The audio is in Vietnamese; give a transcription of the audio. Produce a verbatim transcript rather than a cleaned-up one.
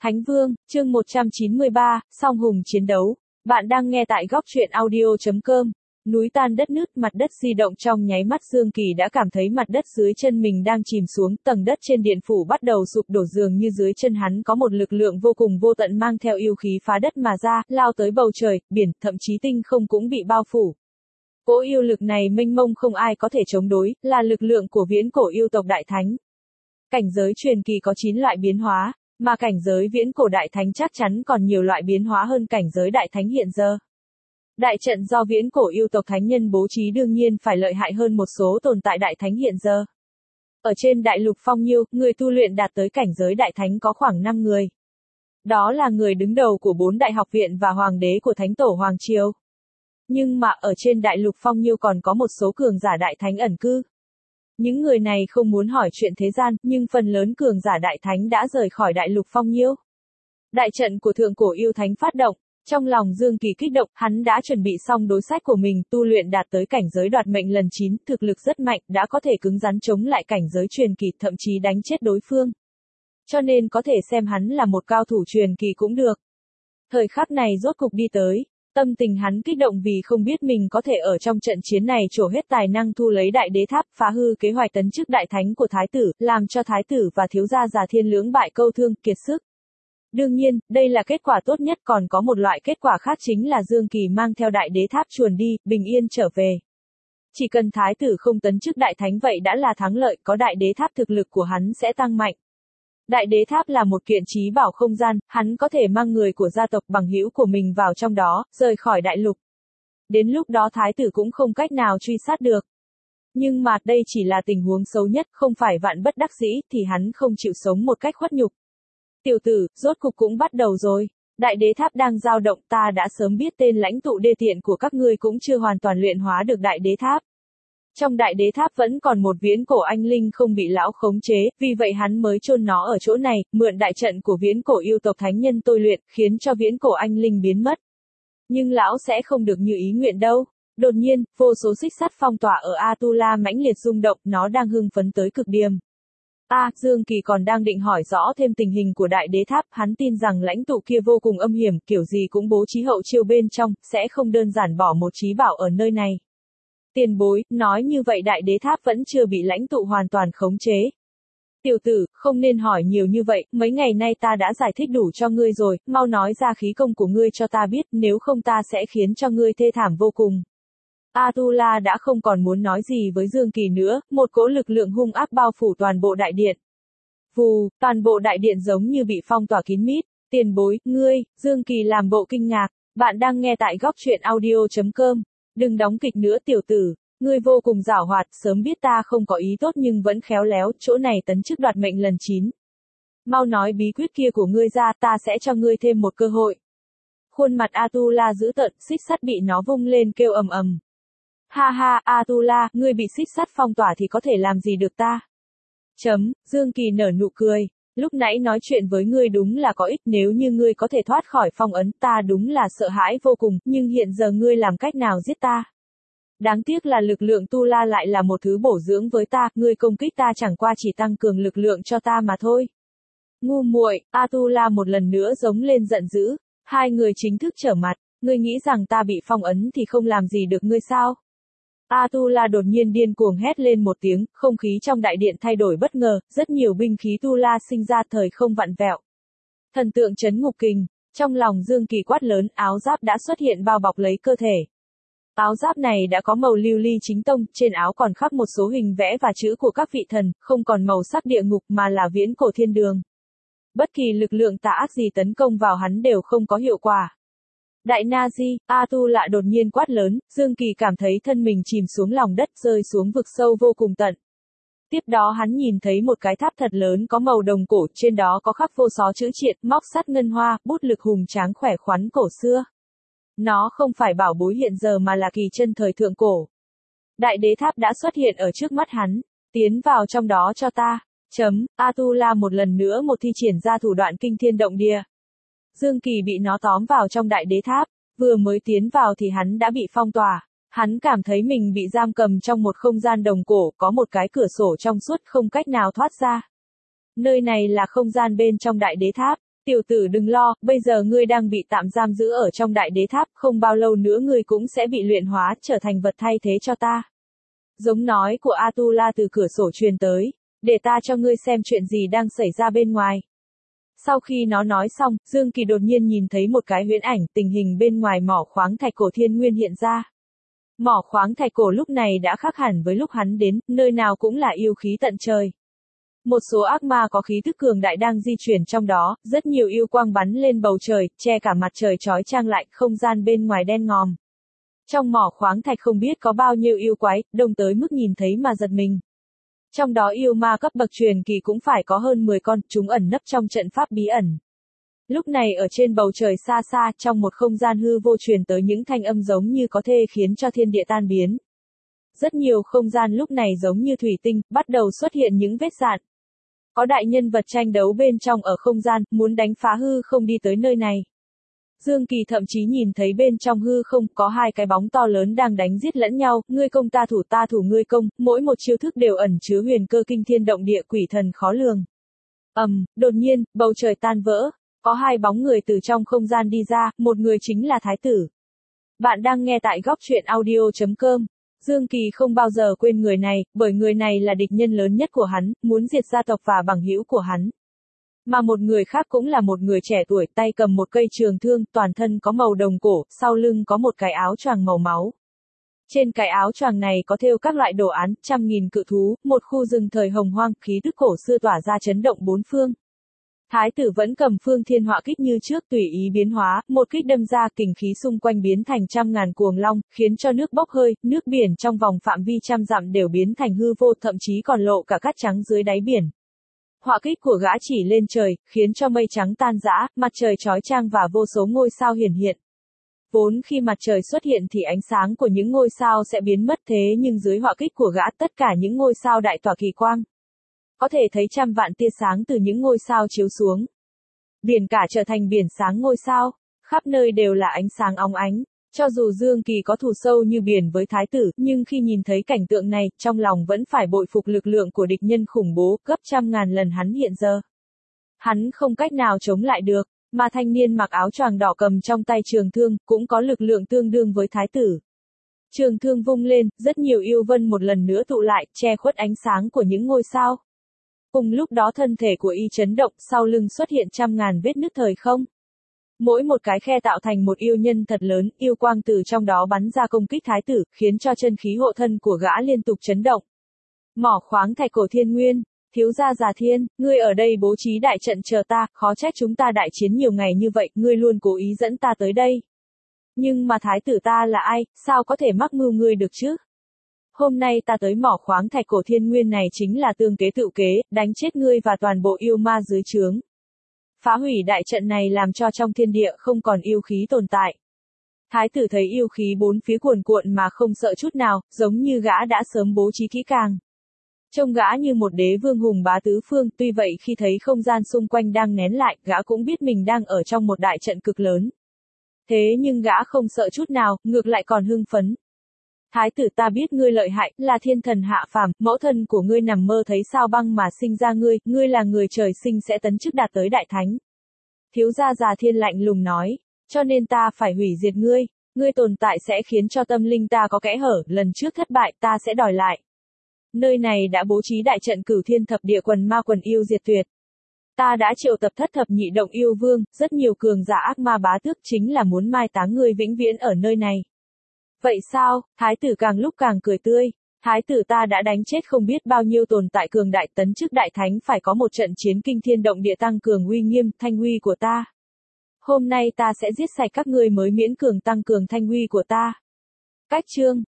Thánh Vương, chương một trăm chín mươi ba, song hùng chiến đấu. Bạn đang nghe tại góc truyện audio.com. Núi tan đất nứt, mặt đất di động trong nháy mắt. Dương Kỳ đã cảm thấy mặt đất dưới chân mình đang chìm xuống, tầng đất trên điện phủ bắt đầu sụp đổ, dường như dưới chân hắn có một lực lượng vô cùng vô tận mang theo yêu khí phá đất mà ra, lao tới bầu trời, biển, thậm chí tinh không cũng bị bao phủ. Cỗ yêu lực này mênh mông không ai có thể chống đối, là lực lượng của viễn cổ yêu tộc Đại Thánh. Cảnh giới truyền kỳ có chín loại biến hóa, mà cảnh giới viễn cổ Đại Thánh chắc chắn còn nhiều loại biến hóa hơn cảnh giới Đại Thánh hiện giờ. Đại trận do viễn cổ yêu tộc thánh nhân bố trí đương nhiên phải lợi hại hơn một số tồn tại Đại Thánh hiện giờ. Ở trên đại lục Phong Nhiêu, người tu luyện đạt tới cảnh giới Đại Thánh có khoảng năm người. Đó là người đứng đầu của bốn đại học viện và hoàng đế của Thánh Tổ Hoàng Triều. Nhưng mà ở trên đại lục Phong Nhiêu còn có một số cường giả Đại Thánh ẩn cư. Những người này không muốn hỏi chuyện thế gian, nhưng phần lớn cường giả Đại Thánh đã rời khỏi đại lục Phong Nhiêu. Đại trận của thượng cổ yêu thánh phát động, trong lòng Dương Kỳ kích động, hắn đã chuẩn bị xong đối sách của mình, tu luyện đạt tới cảnh giới đoạt mệnh lần chín, thực lực rất mạnh, đã có thể cứng rắn chống lại cảnh giới truyền kỳ, thậm chí đánh chết đối phương. Cho nên có thể xem hắn là một cao thủ truyền kỳ cũng được. Thời khắc này rốt cục đi tới. Tâm tình hắn kích động vì không biết mình có thể ở trong trận chiến này trổ hết tài năng thu lấy đại đế tháp, phá hư kế hoạch tấn chức đại thánh của thái tử, làm cho thái tử và thiếu gia già thiên lưỡng bại câu thương, kiệt sức. Đương nhiên, đây là kết quả tốt nhất, còn có một loại kết quả khác chính là Dương Kỳ mang theo đại đế tháp chuồn đi, bình yên trở về. Chỉ cần thái tử không tấn chức đại thánh vậy đã là thắng lợi, có đại đế tháp thực lực của hắn sẽ tăng mạnh. Đại đế tháp là một kiện trí bảo không gian, hắn có thể mang người của gia tộc bằng hữu của mình vào trong đó, rời khỏi đại lục. Đến lúc đó thái tử cũng không cách nào truy sát được. Nhưng mà đây chỉ là tình huống xấu nhất, không phải vạn bất đắc dĩ, thì hắn không chịu sống một cách khuất nhục. Tiểu tử, rốt cục cũng bắt đầu rồi. Đại đế tháp đang dao động, ta đã sớm biết tên lãnh tụ đê tiện của các ngươi cũng chưa hoàn toàn luyện hóa được đại đế tháp. Trong đại đế tháp vẫn còn một viễn cổ anh linh không bị lão khống chế, vì vậy hắn mới chôn nó ở chỗ này, mượn đại trận của viễn cổ yêu tộc thánh nhân tôi luyện, khiến cho viễn cổ anh linh biến mất. Nhưng lão sẽ không được như ý nguyện đâu. Đột nhiên, vô số xích sắt phong tỏa ở Atula mãnh liệt rung động, nó đang hưng phấn tới cực điểm. A, à, Dương Kỳ còn đang định hỏi rõ thêm tình hình của đại đế tháp, hắn tin rằng lãnh tụ kia vô cùng âm hiểm, kiểu gì cũng bố trí hậu chiêu bên trong, sẽ không đơn giản bỏ một trí bảo ở nơi này. Tiền bối, nói như vậy đại đế tháp vẫn chưa bị lãnh tụ hoàn toàn khống chế. Tiểu tử, không nên hỏi nhiều như vậy, mấy ngày nay ta đã giải thích đủ cho ngươi rồi, mau nói ra khí công của ngươi cho ta biết, nếu không ta sẽ khiến cho ngươi thê thảm vô cùng. Atula đã không còn muốn nói gì với Dương Kỳ nữa, một cỗ lực lượng hung ác bao phủ toàn bộ đại điện. Vù, toàn bộ đại điện giống như bị phong tỏa kín mít. Tiền bối, ngươi, Dương Kỳ làm bộ kinh ngạc, bạn đang nghe tại góc truyện audio.com. Đừng đóng kịch nữa tiểu tử, ngươi vô cùng giảo hoạt, sớm biết ta không có ý tốt nhưng vẫn khéo léo, chỗ này tấn chức đoạt mệnh lần chín. Mau nói bí quyết kia của ngươi ra, ta sẽ cho ngươi thêm một cơ hội. Khuôn mặt Atula dữ tợn, xích sắt bị nó vung lên kêu ầm ầm. Ha ha, Atula, ngươi bị xích sắt phong tỏa thì có thể làm gì được ta? Chấm, Dương Kỳ nở nụ cười. Lúc nãy nói chuyện với ngươi đúng là có ích, nếu như ngươi có thể thoát khỏi phong ấn, ta đúng là sợ hãi vô cùng, nhưng hiện giờ ngươi làm cách nào giết ta? Đáng tiếc là lực lượng tu la lại là một thứ bổ dưỡng với ta, ngươi công kích ta chẳng qua chỉ tăng cường lực lượng cho ta mà thôi. Ngu muội, Atula một lần nữa giống lên giận dữ, hai người chính thức trở mặt, ngươi nghĩ rằng ta bị phong ấn thì không làm gì được ngươi sao? Atula đột nhiên điên cuồng hét lên một tiếng, không khí trong đại điện thay đổi bất ngờ, rất nhiều binh khí tu la sinh ra thời không vặn vẹo. Thần tượng chấn ngục kình, trong lòng Dương Kỳ quát lớn, áo giáp đã xuất hiện bao bọc lấy cơ thể. Áo giáp này đã có màu lưu ly chính tông, trên áo còn khắc một số hình vẽ và chữ của các vị thần, không còn màu sắc địa ngục mà là viễn cổ thiên đường. Bất kỳ lực lượng tà ác gì tấn công vào hắn đều không có hiệu quả. Đại Nazi, Atula đột nhiên quát lớn, Dương Kỳ cảm thấy thân mình chìm xuống lòng đất, rơi xuống vực sâu vô cùng tận. Tiếp đó hắn nhìn thấy một cái tháp thật lớn có màu đồng cổ, trên đó có khắc vô số chữ triện, móc sắt ngân hoa, bút lực hùng tráng khỏe khoắn cổ xưa. Nó không phải bảo bối hiện giờ mà là kỳ chân thời thượng cổ. Đại đế tháp đã xuất hiện ở trước mắt hắn, tiến vào trong đó cho ta. Chấm, Atula một lần nữa một thi triển ra thủ đoạn kinh thiên động địa. Dương Kỳ bị nó tóm vào trong đại đế tháp, vừa mới tiến vào thì hắn đã bị phong tỏa. Hắn cảm thấy mình bị giam cầm trong một không gian đồng cổ, có một cái cửa sổ trong suốt không cách nào thoát ra. Nơi này là không gian bên trong đại đế tháp. Tiểu tử đừng lo, bây giờ ngươi đang bị tạm giam giữ ở trong đại đế tháp, không bao lâu nữa ngươi cũng sẽ bị luyện hóa, trở thành vật thay thế cho ta. Giống nói của Atula từ cửa sổ truyền tới, để ta cho ngươi xem chuyện gì đang xảy ra bên ngoài. Sau khi nó nói xong, Dương Kỳ đột nhiên nhìn thấy một cái huyễn ảnh, tình hình bên ngoài mỏ khoáng thạch cổ thiên nguyên hiện ra. Mỏ khoáng thạch cổ lúc này đã khác hẳn với lúc hắn đến, nơi nào cũng là yêu khí tận trời. Một số ác ma có khí tức cường đại đang di chuyển trong đó, rất nhiều yêu quang bắn lên bầu trời, che cả mặt trời chói chang lại, không gian bên ngoài đen ngòm. Trong mỏ khoáng thạch không biết có bao nhiêu yêu quái, đông tới mức nhìn thấy mà giật mình. Trong đó yêu ma cấp bậc truyền kỳ cũng phải có hơn mười con, chúng ẩn nấp trong trận pháp bí ẩn. Lúc này ở trên bầu trời xa xa, trong một không gian hư vô truyền tới những thanh âm giống như có thể khiến cho thiên địa tan biến. Rất nhiều không gian lúc này giống như thủy tinh, bắt đầu xuất hiện những vết rạn. Có đại nhân vật tranh đấu bên trong ở không gian, muốn đánh phá hư không đi tới nơi này. Dương Kỳ thậm chí nhìn thấy bên trong hư không có hai cái bóng to lớn đang đánh giết lẫn nhau, ngươi công ta thủ ta thủ ngươi công, mỗi một chiêu thức đều ẩn chứa huyền cơ kinh thiên động địa quỷ thần khó lường. Ầm, um, đột nhiên, bầu trời tan vỡ, có hai bóng người từ trong không gian đi ra, một người chính là Thái tử. Bạn đang nghe tại góc truyện audio chấm com. Dương Kỳ không bao giờ quên người này, bởi người này là địch nhân lớn nhất của hắn, muốn diệt gia tộc và bằng hữu của hắn. Mà một người khác cũng là một người trẻ tuổi, tay cầm một cây trường thương, toàn thân có màu đồng cổ, sau lưng có một cái áo choàng màu máu. Trên cái áo choàng này có thêu các loại đồ án, trăm nghìn cự thú, một khu rừng thời hồng hoang, khí tức cổ xưa tỏa ra chấn động bốn phương. Thái tử vẫn cầm phương thiên họa kích như trước, tùy ý biến hóa, một kích đâm ra, kình khí xung quanh biến thành trăm ngàn cuồng long, khiến cho nước bốc hơi, nước biển trong vòng phạm vi trăm dặm đều biến thành hư vô, thậm chí còn lộ cả cát trắng dưới đáy biển. Họa kích của gã chỉ lên trời, khiến cho mây trắng tan rã, mặt trời chói chang và vô số ngôi sao hiển hiện. Vốn khi mặt trời xuất hiện thì ánh sáng của những ngôi sao sẽ biến mất, thế nhưng dưới họa kích của gã tất cả những ngôi sao đại tỏa kỳ quang. Có thể thấy trăm vạn tia sáng từ những ngôi sao chiếu xuống. Biển cả trở thành biển sáng ngôi sao, khắp nơi đều là ánh sáng óng ánh. Cho dù Dương Kỳ có thù sâu như biển với thái tử, nhưng khi nhìn thấy cảnh tượng này, trong lòng vẫn phải bội phục lực lượng của địch nhân khủng bố, gấp trăm ngàn lần hắn hiện giờ. Hắn không cách nào chống lại được, mà thanh niên mặc áo choàng đỏ cầm trong tay trường thương, cũng có lực lượng tương đương với thái tử. Trường thương vung lên, rất nhiều yêu vân một lần nữa tụ lại, che khuất ánh sáng của những ngôi sao. Cùng lúc đó thân thể của y chấn động, sau lưng xuất hiện trăm ngàn vết nứt thời không. Mỗi một cái khe tạo thành một yêu nhân thật lớn, yêu quang từ trong đó bắn ra công kích thái tử, khiến cho chân khí hộ thân của gã liên tục chấn động. Mỏ khoáng thạch cổ thiên nguyên, thiếu gia Già Thiên, ngươi ở đây bố trí đại trận chờ ta, khó trách chúng ta đại chiến nhiều ngày như vậy, ngươi luôn cố ý dẫn ta tới đây. Nhưng mà thái tử ta là ai, sao có thể mắc mưu ngươi được chứ? Hôm nay ta tới mỏ khoáng thạch cổ thiên nguyên này chính là tương kế tự kế, đánh chết ngươi và toàn bộ yêu ma dưới trướng. Phá hủy đại trận này làm cho trong thiên địa không còn yêu khí tồn tại. Thái tử thấy yêu khí bốn phía cuồn cuộn mà không sợ chút nào, giống như gã đã sớm bố trí kỹ càng. Trông gã như một đế vương hùng bá tứ phương, tuy vậy khi thấy không gian xung quanh đang nén lại, gã cũng biết mình đang ở trong một đại trận cực lớn. Thế nhưng gã không sợ chút nào, ngược lại còn hưng phấn. Thái tử ta biết ngươi lợi hại, là thiên thần hạ phàm, mẫu thân của ngươi nằm mơ thấy sao băng mà sinh ra ngươi, ngươi là người trời sinh sẽ tấn chức đạt tới đại thánh. Thiếu gia Già Thiên lạnh lùng nói, cho nên ta phải hủy diệt ngươi, ngươi tồn tại sẽ khiến cho tâm linh ta có kẽ hở, lần trước thất bại ta sẽ đòi lại. Nơi này đã bố trí đại trận cửu thiên thập địa quần ma quần yêu diệt tuyệt. Ta đã triệu tập thất thập nhị động yêu vương, rất nhiều cường giả ác ma bá tước chính là muốn mai táng ngươi vĩnh viễn ở nơi này. Vậy sao, thái tử càng lúc càng cười tươi, thái tử ta đã đánh chết không biết bao nhiêu tồn tại cường đại tấn chức đại thánh phải có một trận chiến kinh thiên động địa tăng cường uy nghiêm, thanh uy của ta. Hôm nay ta sẽ giết sạch các ngươi mới miễn cường tăng cường thanh uy của ta. Cách chương